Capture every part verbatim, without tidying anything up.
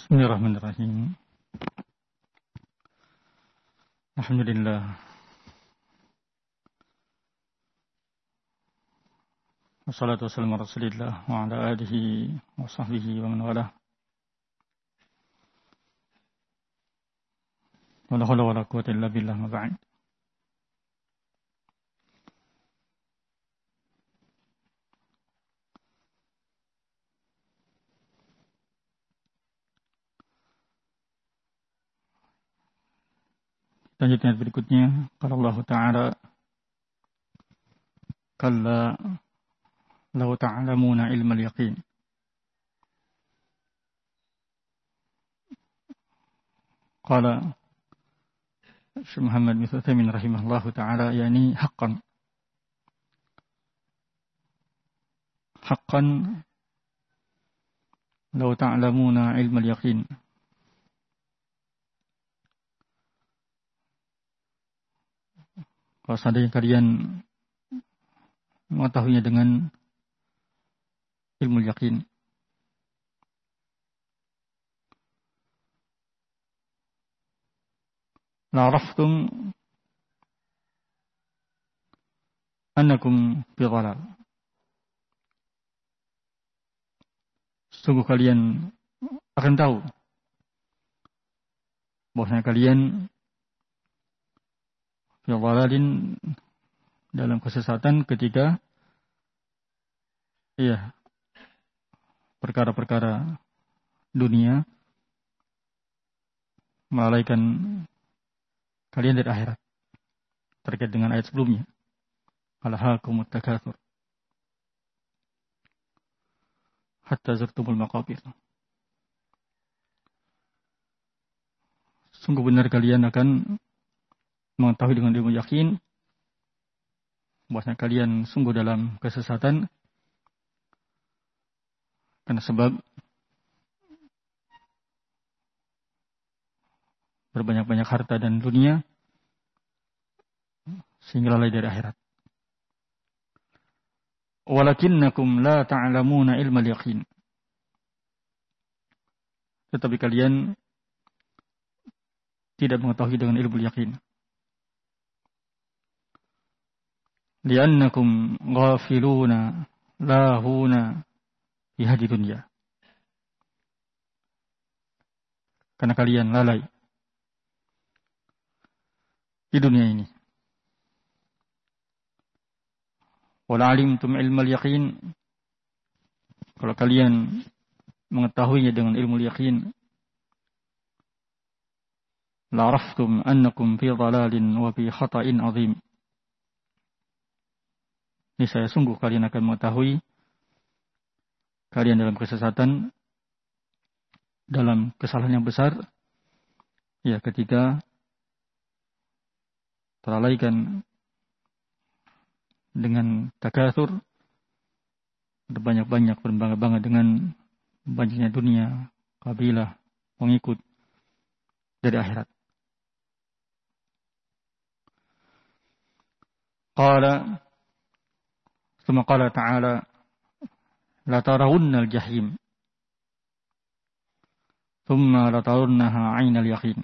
Bismillahirrahmanirrahim. Alhamdulillah. Wassalatu wassalamu ala Rasulillah wa ala alihi wa sahbihi wa man walah. Wa la hawla wa la quwwata illa billah ma ba'd. Lanjutnya berikutnya, kalau Allah Ta'ala kalla law ta'lamuna ilmal yaqin. Qala Syekh Muhammad bin Utsaimin rahimahullahu ta'ala, yani haqqan. Haqqan law ta'lamuna ilmal yaqin. Kalau seandainya kalian mengetahuinya dengan ilmu yakin, la'araftum annakum fi dhalal. Sungguh kalian akan tahu bahwasanya kalian fi dhalalin, dalam kesesatan ketika iya perkara-perkara dunia melalaikan kalian dari akhirat, terkait dengan ayat sebelumnya, alhaakumut takatsur hatta zurtumul maqabir. Sungguh benar kalian akan mengetahui dengan ilmu yakin bahwasanya kalian sungguh dalam kesesatan karena sebab berbanyak-banyak harta dan dunia sehingga lalai dari akhirat. Walakinnakum la ta'lamuna ilmal yaqin. Tetapi kalian tidak mengetahui dengan ilmu yakin. Li'annakum ghafiluna lahuna fi hadhihi dunya. Karena kalian lalai di dunia ini. Wala alimtum ilmal yaqin. Kalau kalian mengetahuinya dengan ilmu yakin, la araftum annakum fi dhalalin wa fi khata'in 'azim. Ini saya sungguh kalian akan mengetahui kalian dalam kesesatan, dalam kesalahan yang besar, ya ketika terlalaikan dengan takatsur, berbanyak-banyak berbangga-bangga dengan banyaknya dunia, kabilah, pengikut dari akhirat. Qala ثم قال تعالى لا ترون الجحيم ثم لترونها عين اليقين.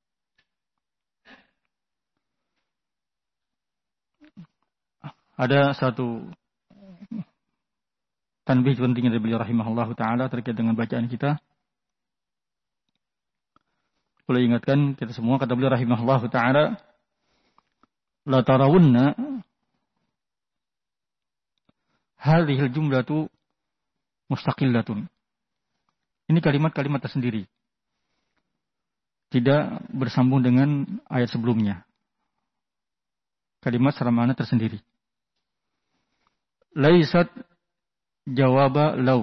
Ada satu tanbih penting dari beliau rahimahullahu ta'ala terkait dengan bacaan kita. Boleh ingatkan kita semua, kata beliau rahimahullahu ta'ala, la tarawunna hadhil jumlatu mustaqillatun. Ini kalimat-kalimat tersendiri, tidak bersambung dengan ayat sebelumnya. Kalimat secara makna tersendiri. Laisat jawaba law.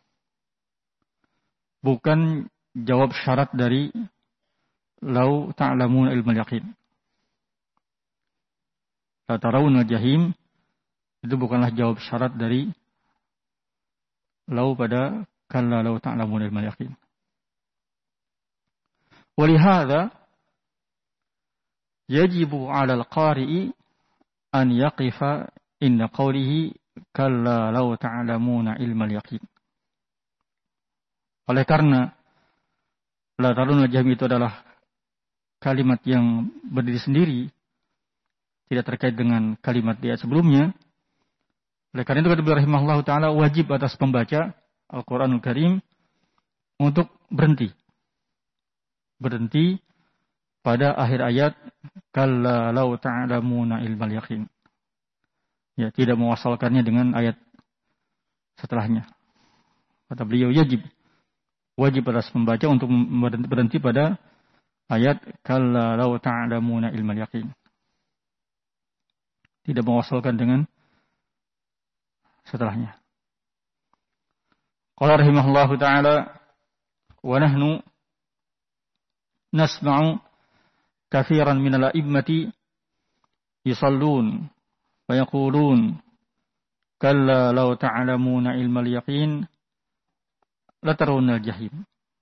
Bukan jawab syarat dari law ta'lamun ilmal yaqin. La tarawunal jahim, itu bukanlah jawab syarat dari law pada kalla law ta'lamun ilmal yaqin. Walihada yajibu 'ala al-qari'i an yaqifa inda qawlihi kalla law ta'lamuna ilmal yaqin. Oleh karena la tarawunnal jahim itu adalah kalimat yang berdiri sendiri, tidak terkait dengan kalimat di ayat sebelumnya. Oleh karena itu kata beliau rahimahullah ta'ala, wajib atas pembaca Al-Quranul Karim untuk berhenti. Berhenti pada akhir ayat, kalla law ta'lamuna ilmal yaqin. Ya, tidak mewasalkannya dengan ayat setelahnya. Kata beliau, wajib. Wajib atas pembaca untuk berhenti pada ayat, kalla law ta'lamuna ilmal yaqin. Tidak mewasalkan dengan setelahnya. Qala rahimahullahu ta'ala, wa nahnu nasma'u kathiran minal a'immati yusallun wa yaqulun kalla law ta'lamuna ilmal yaqin latarawunnal jahim.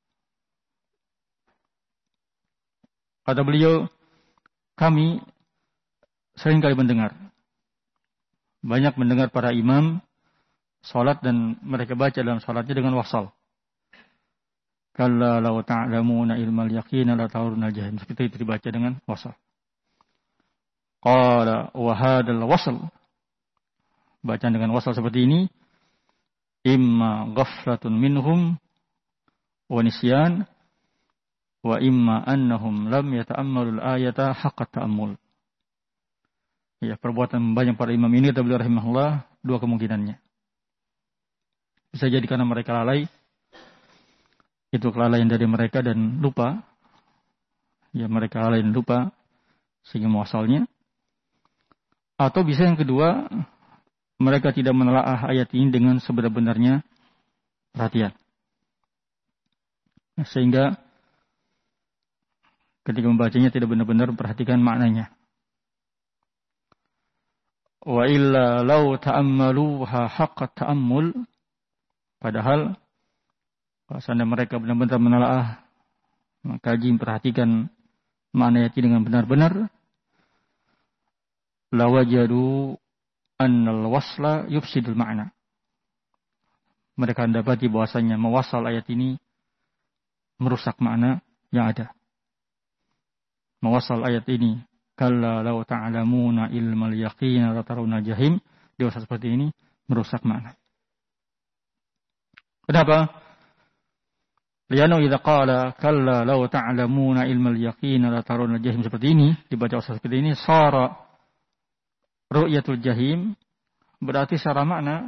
Kata beliau, kami sering kali mendengar, banyak mendengar para imam salat dan mereka baca dalam salatnya dengan wasal. Kalla law ta'lamuna ilmal yaqin la tarawunnal jahim. Seperti itu dibaca dengan wasal. Qala wa hadzal wasl. Bacaan dengan wasal seperti ini, imma ghaflatun minhum wa nisyan wa imma annahum lam yata'ammalul ayata haqqa ta'ammul. Ya, perbuatan banyak para imam ini kata beliau rahimahullah, dua kemungkinannya. Bisa jadi karena mereka lalai, itu kelalaian dari mereka dan lupa. Ya, mereka lalai dan lupa sehingga muasalnya. Atau bisa yang kedua, mereka tidak menelaah ayat ini dengan sebenar-benarnya perhatian. Sehingga ketika membacanya tidak benar-benar perhatikan maknanya. Wa illa law ta'ammaluha haqqa ta'ammul. Padahal kalau seandainya mereka benar-benar menelaah, mengkaji, memperhatikan makna ayat ini dengan benar-benar, lawajadu annal wasla yufsidul ma'na. Mereka mendapati bahwasanya mewasal ayat ini merusak makna yang ada. Mewasal ayat ini, kalla law ta'lamuna ilmal yaqin la tarawunnal jahim, diwasal seperti ini merusak makna. Kenapa? Lianu idza qala kalla law ta'lamuna ilmal yaqin la tarawunnal jahim, seperti ini dibaca usah seperti ini, sara ru'yatul jahim, berarti secara makna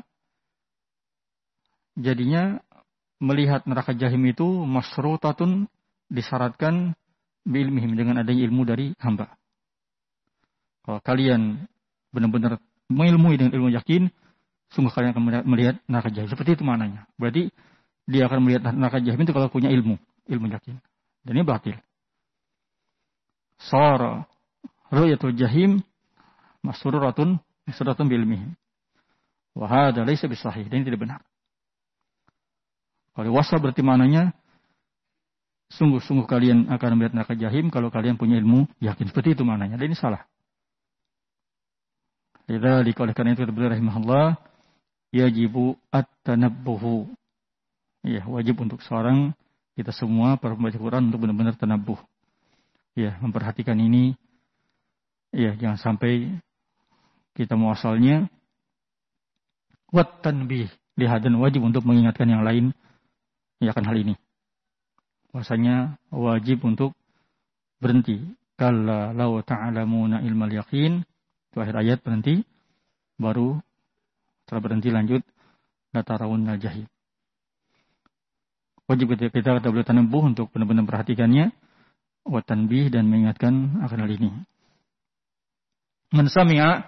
jadinya melihat neraka jahim itu masrutatun, disyaratkan biilmihim, dengan adanya ilmu dari hamba. Kalau kalian benar-benar mengilmui dengan ilmu yakin, sungguh kalian akan melihat neraka jahim. Seperti itu maknanya. Berarti dia akan melihat neraka jahim itu kalau punya ilmu, ilmu yakin. Dan ini batil. Sara ru'yatul jahim masruratun masruratun biilmihim. Wa hadza laysa bisahih, dan ini tidak benar. Kalau wasal berarti maknanya sungguh-sungguh kalian akan melihat neraka jahim kalau kalian punya ilmu yakin. Seperti itu maknanya. Dan ini salah. Lidzalika, oleh karena itu kata beliau rahimahullah, yajibu at-tanabbuhu. Ya, wajib untuk seorang, kita semua para pembaca Quran untuk benar-benar tanabbuh. Ya, memperhatikan ini. Ya, jangan sampai kita muasalnya wat tanbih, lihat, dan wajib untuk mengingatkan yang lain ya akan hal ini. Bahasanya wajib untuk berhenti. Kalla law ta'lamuna ilmal yaqin, itu akhir ayat berhenti, baru setelah berhenti lanjut la tarawunnal jahim. Wajib kita kita kata beliau tanabbuh untuk benar-benar perhatikannya, wa tanbih, dan mengingatkan akan hal ini. Man sami'a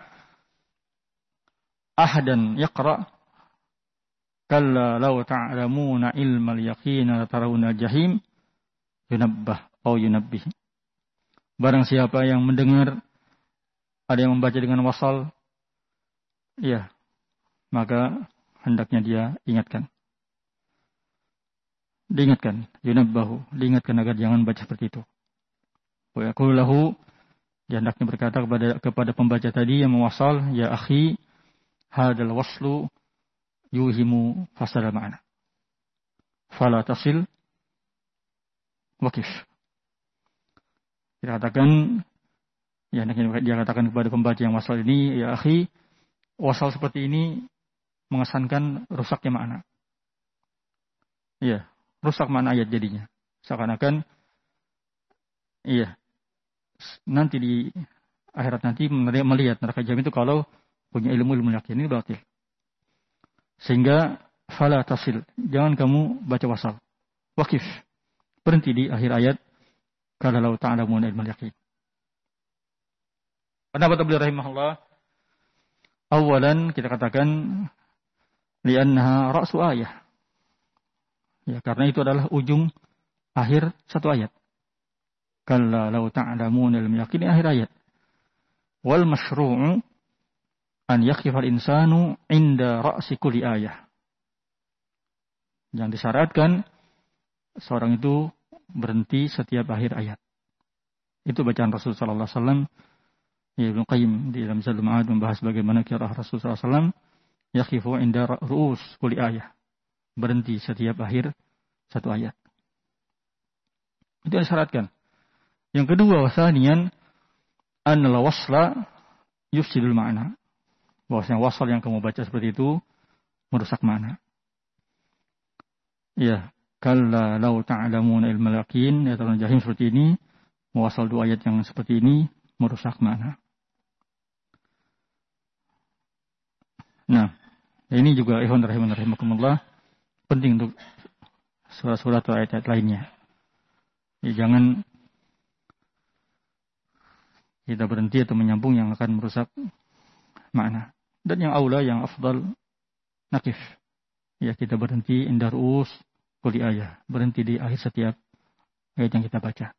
ahadan yaqra kalla law ta'lamuna ilmal yaqin la tarawunnal jahim yunabbah atau yunabbih. Barang siapa yang mendengar ada yang membaca dengan wasal, ya, maka hendaknya dia ingatkan. Diingatkan, yunabbahu, diingatkan agar jangan baca seperti itu. Wa yaqulu lahu, dia hendaknya berkata kepada kepada pembaca tadi yang mewasal, ya akhi, hadzal waslu yuhimu fasala ma'na. Fala tasil wakif. Dia katakan, ya dia katakan kepada pembaca yang wasal ini, ya akhi, wasal seperti ini mengesankan rusaknya makna. Iya, rusak makna ayat jadinya. Seakan-akan, iya, nanti di akhirat nanti melihat neraka jahanam itu kalau punya ilmu-ilmu yakin ini batil. Sehingga fala tasil, jangan kamu baca wasal. Wakif, berhenti di akhir ayat. Kalau ta'lamun ilmal yaqin. Pendapat beliau rahimahullah, awalan kita katakan li'annaha ra'su ayah. Ya, karena itu adalah ujung akhir satu ayat. Kalau ta'lamun ilmal yaqin akhir ayat. Wal masyru'u an yakhifal insanu inda ra'si kulli ayah. Yang disyaratkan seorang itu berhenti setiap akhir ayat. Itu bacaan Rasul sallallahu alaihi wasallam. Ya, Ibnu Qayyim di dalam Zadul Ma'ad membahas bagaimana qiraah Rasul sallallahu alaihi wasallam yakhifu inda ru'us kulli ayah. Berhenti setiap akhir satu ayat. Itu disyaratkan. Yang kedua, wasanian annal wasla yufsidul ma'na. Bahwasanya wasal yang kamu baca seperti itu merusak makna. Ya, kalla law ta'lamuna ilmal yaqin, ya Tarun Jahim seperti ini, mewasal dua ayat yang seperti ini merusak makna. Nah, ini juga ikhwan rahiman rahimakumullah penting untuk surat-surat atau ayat-ayat lainnya. Ya, jangan kita berhenti atau menyambung yang akan merusak makna. Dan yang aula, yang afdal, nakif. Ya, kita berhenti indar us kulli ayat, berhenti di akhir setiap ayat yang kita baca.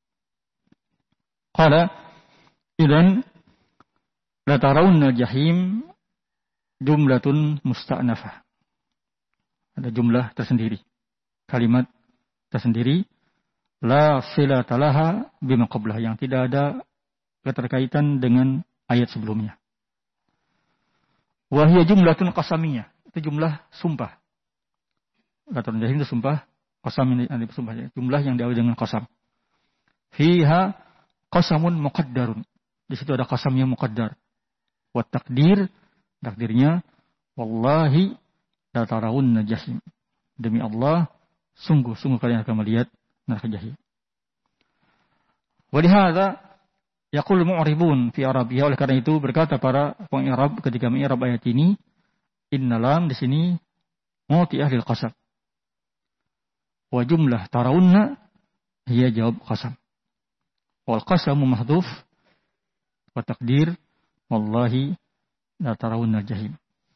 Qala idzan la tarawunna jahim jumlatun musta'nafah. Ada jumlah tersendiri. Kalimat tersendiri la silata laha bima qablah, yang tidak ada keterkaitan dengan ayat sebelumnya. Wa hiya jumlatun qasamiyah. Itu jumlah sumpah. Kata Jahim itu sumpah, qasam ini ada sumpah, jumlah yang diawali dengan qasam. Fiha qasamun muqaddarun. Di situ ada qasam yang muqaddar. Wa takdir, takdirnya wallahi la tarawunna jahim. Demi Allah, sungguh-sungguh kalian akan melihat neraka jahim. Wa lihadza yaqul mu'ribun fi Arabiyah, oleh karena itu berkata para pengi'rab ketika mengi'rab ayat ini, innalam di sini mu'ti'ah lil qasam. Wa jumlah tarawunna hiya jawab qasam. Wal qasamu mahdhuf wa taqdir wallahi la tarawunna jahim.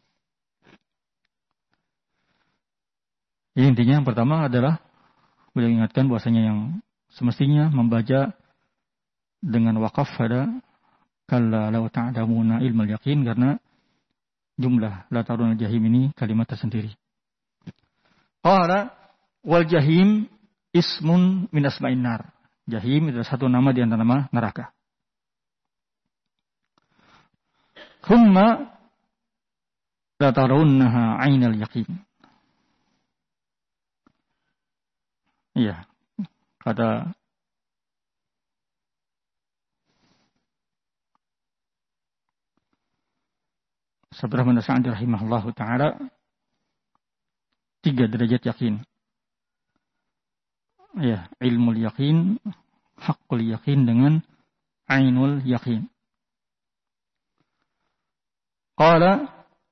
Ini intinya yang pertama adalah beliau ingatkan bahwasanya yang semestinya membaca dengan wakaf pada kalla law ta'lamuna ilmal yaqin, karena jumlah la tarawunna jahim ini kalimat tersendiri. Qala wal jahim ismun min asma'in nar. Jahim itu satu nama di antara nama neraka. Thumma la tarawunnaha 'ainal yaqin. Iya, kata Sabra bin Sa'd rahimahullahu taala, tiga derajat yakin. Ya, ilmul yakin, haqqul yakin dengan ainul yakin. Qala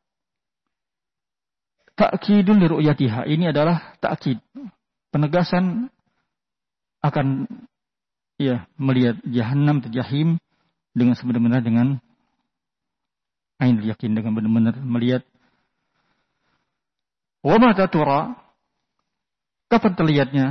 ta'kidun li ru'yatiha. Ini adalah ta'kid, penegasan akan ya melihat jahanam atau jahim dengan sebenar-benar dengan ainul yakin, dengan benar-benar melihat. Wa mata tura, kapan terlihatnya?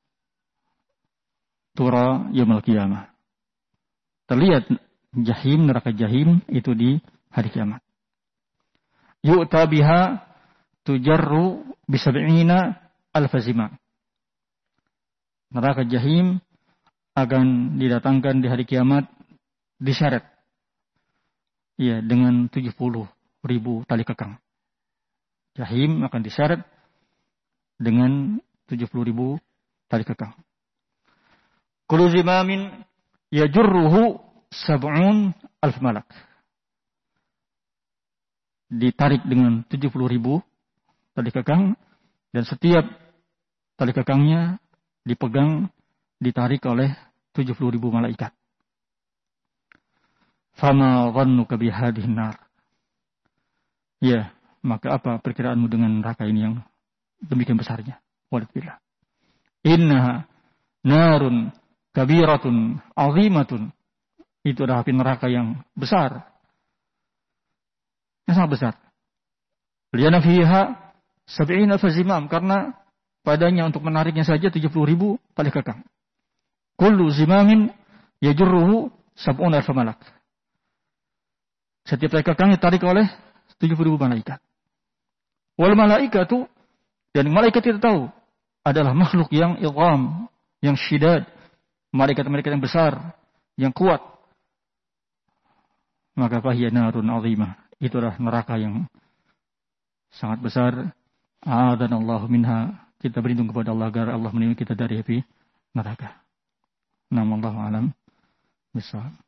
Tura yaumul qiyamah. Terlihat jahim, neraka jahim itu di hari kiamat. Yu'ta biha tujarru bisab'ina alfazima. Neraka jahim akan didatangkan di hari kiamat diseret. Ya, dengan tujuh puluh ribu tali kekang. Jahim akan diseret dengan tujuh puluh ribu tali kekang. kullu zimamin yajurruhu sab'un alf malak. Ditarik dengan tujuh puluh ribu tali kekang, dan setiap tali kekangnya dipegang, ditarik oleh tujuh puluh ribu malaikat. Fama dhannuka bihadhihi nar. Ya, maka apa perkiraanmu dengan neraka ini yang demikian besarnya? Walillah. Innaha narun kabiratun azimatun. Itu adalah api neraka yang besar. Yang sangat besar. Liana fiha sab'ina fazimam, karena padanya untuk menariknya saja tujuh puluh ribu tali kekang. Kullu zimamin yajurruhu sab'una alf malak. Setiap tali kekang ditarik oleh tujuh puluh ribu malaikat. Wal malaikatu, dan malaikat kita tahu adalah makhluk yang idham, yang syidad, malaikat-malaikat yang besar, yang kuat. Maka fahiya narun azimah. Itulah neraka yang sangat besar. A'adhanallahu minha. Kita berlindung kepada Allah agar Allah melindungi kita dari api neraka. Namallahu alam bisawab.